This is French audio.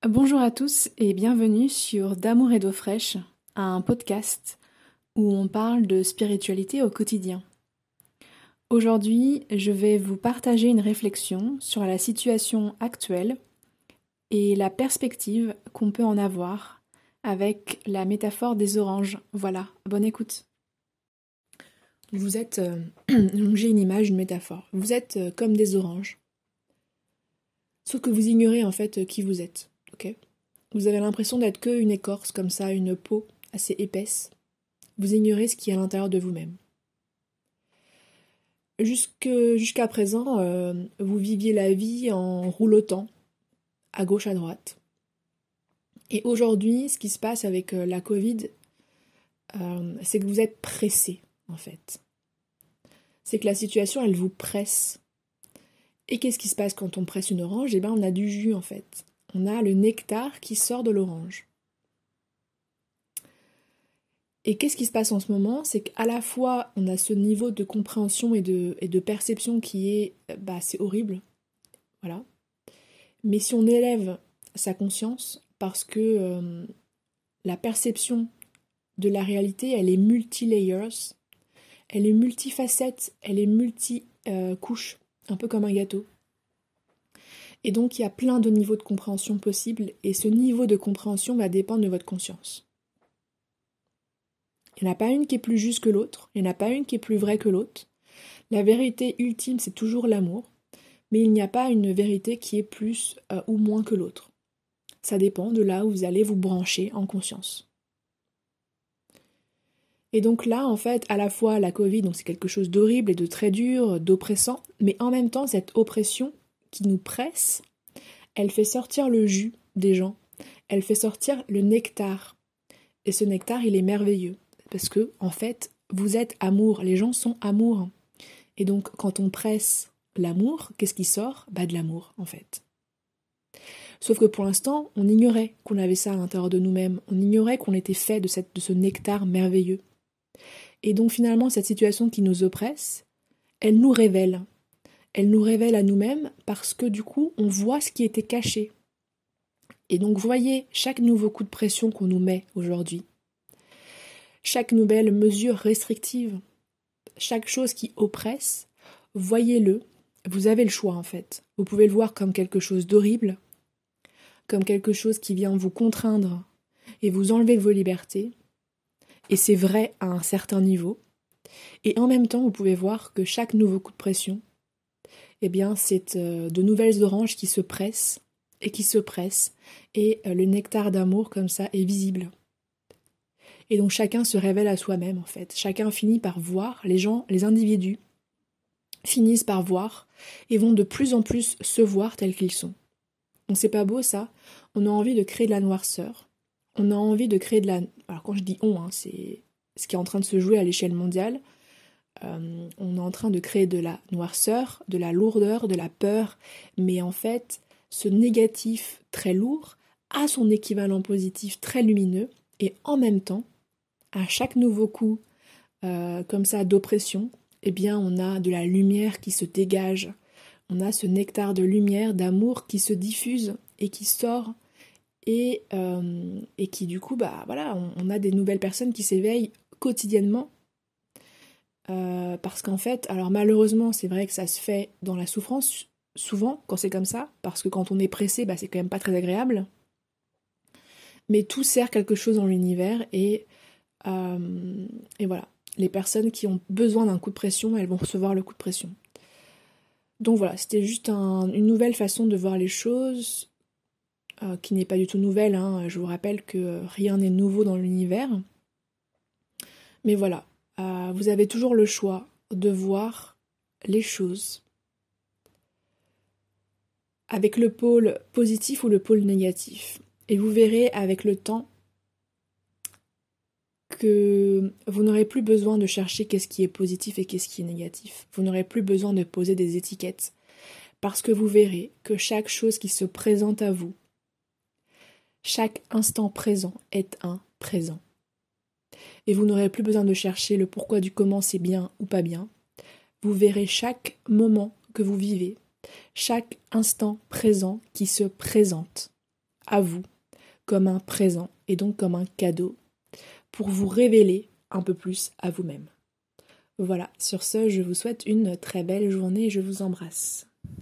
Bonjour à tous et bienvenue sur D'amour et d'eau fraîche, un podcast où on parle de spiritualité au quotidien. Aujourd'hui, je vais vous partager une réflexion sur la situation actuelle et la perspective qu'on peut en avoir avec la métaphore des oranges. Voilà, bonne écoute. Vous êtes, donc j'ai une image, une métaphore. Vous êtes comme des oranges. Sauf que vous ignorez en fait qui vous êtes, ok ? Vous avez l'impression d'être qu'une écorce comme ça, une peau assez épaisse. Vous ignorez ce qui est à l'intérieur de vous-même. Jusqu'à présent, vous viviez la vie en roulotant à gauche à droite. Et aujourd'hui, ce qui se passe avec la Covid, c'est que vous êtes pressé, en fait. C'est que la situation, elle vous presse. Et qu'est-ce qui se passe quand on presse une orange ? Eh bien, on a du jus, en fait. On a le nectar qui sort de l'orange. Et qu'est-ce qui se passe en ce moment ? C'est qu'à la fois, on a ce niveau de compréhension et de perception qui est, c'est horrible, voilà. Mais si on élève sa conscience, parce que la perception de la réalité, elle est multi-layers, elle est multifacette, elle est multi-couche, un peu comme un gâteau. Et donc, il y a plein de niveaux de compréhension possibles, et ce niveau de compréhension va dépendre de votre conscience. Il n'y en a pas une qui est plus juste que l'autre, il n'y en a pas une qui est plus vraie que l'autre. La vérité ultime, c'est toujours l'amour, mais il n'y a pas une vérité qui est plus ou moins que l'autre. Ça dépend de là où vous allez vous brancher en conscience. Et donc là, en fait, à la fois la Covid, donc c'est quelque chose d'horrible et de très dur, d'oppressant, mais en même temps, cette oppression qui nous presse, elle fait sortir le jus des gens, elle fait sortir le nectar. Et ce nectar, il est merveilleux. Parce que, en fait, vous êtes amour, les gens sont amour. Et donc, quand on presse l'amour, qu'est-ce qui sort ? De l'amour, en fait. Sauf que pour l'instant, on ignorait qu'on avait ça à l'intérieur de nous-mêmes. On ignorait qu'on était fait de ce nectar merveilleux. Et donc, finalement, cette situation qui nous oppresse, elle nous révèle. Elle nous révèle à nous-mêmes parce que, du coup, on voit ce qui était caché. Et donc, voyez, chaque nouveau coup de pression qu'on nous met aujourd'hui, chaque nouvelle mesure restrictive, chaque chose qui oppresse, voyez-le, vous avez le choix en fait. Vous pouvez le voir comme quelque chose d'horrible, comme quelque chose qui vient vous contraindre et vous enlever vos libertés, et c'est vrai à un certain niveau, et en même temps vous pouvez voir que chaque nouveau coup de pression, eh bien c'est de nouvelles oranges qui se pressent, et qui se pressent, et le nectar d'amour comme ça est visible. Et donc chacun se révèle à soi-même en fait. Chacun finit par voir, les gens, les individus finissent par voir et vont de plus en plus se voir tels qu'ils sont. Donc c'est pas beau ça. On a envie de créer de la noirceur. On a envie de créer de la... Alors quand je dis on, c'est ce qui est en train de se jouer à l'échelle mondiale. On est en train de créer de la noirceur, de la lourdeur, de la peur. Mais en fait, ce négatif très lourd a son équivalent positif très lumineux. Et en même temps, à chaque nouveau coup comme ça d'oppression, eh bien on a de la lumière qui se dégage, on a ce nectar de lumière, d'amour qui se diffuse et qui sort et qui du coup, on a des nouvelles personnes qui s'éveillent quotidiennement parce qu'en fait, alors malheureusement c'est vrai que ça se fait dans la souffrance souvent quand c'est comme ça, parce que quand on est pressé, c'est quand même pas très agréable, mais tout sert quelque chose dans l'univers et voilà. Les personnes qui ont besoin d'un coup de pression, elles vont recevoir le coup de pression. Donc voilà, c'était juste une nouvelle façon de voir les choses, qui n'est pas du tout nouvelle. Je vous rappelle que rien n'est nouveau dans l'univers. Mais voilà, vous avez toujours le choix de voir les choses avec le pôle positif ou le pôle négatif. Et vous verrez avec le temps que vous n'aurez plus besoin de chercher qu'est-ce qui est positif et qu'est-ce qui est négatif. Vous n'aurez plus besoin de poser des étiquettes. Parce que vous verrez que chaque chose qui se présente à vous, chaque instant présent est un présent. Et vous n'aurez plus besoin de chercher le pourquoi du comment c'est bien ou pas bien. Vous verrez chaque moment que vous vivez, chaque instant présent qui se présente à vous comme un présent et donc comme un cadeau pour vous révéler un peu plus à vous-même. Voilà, sur ce, je vous souhaite une très belle journée et je vous embrasse.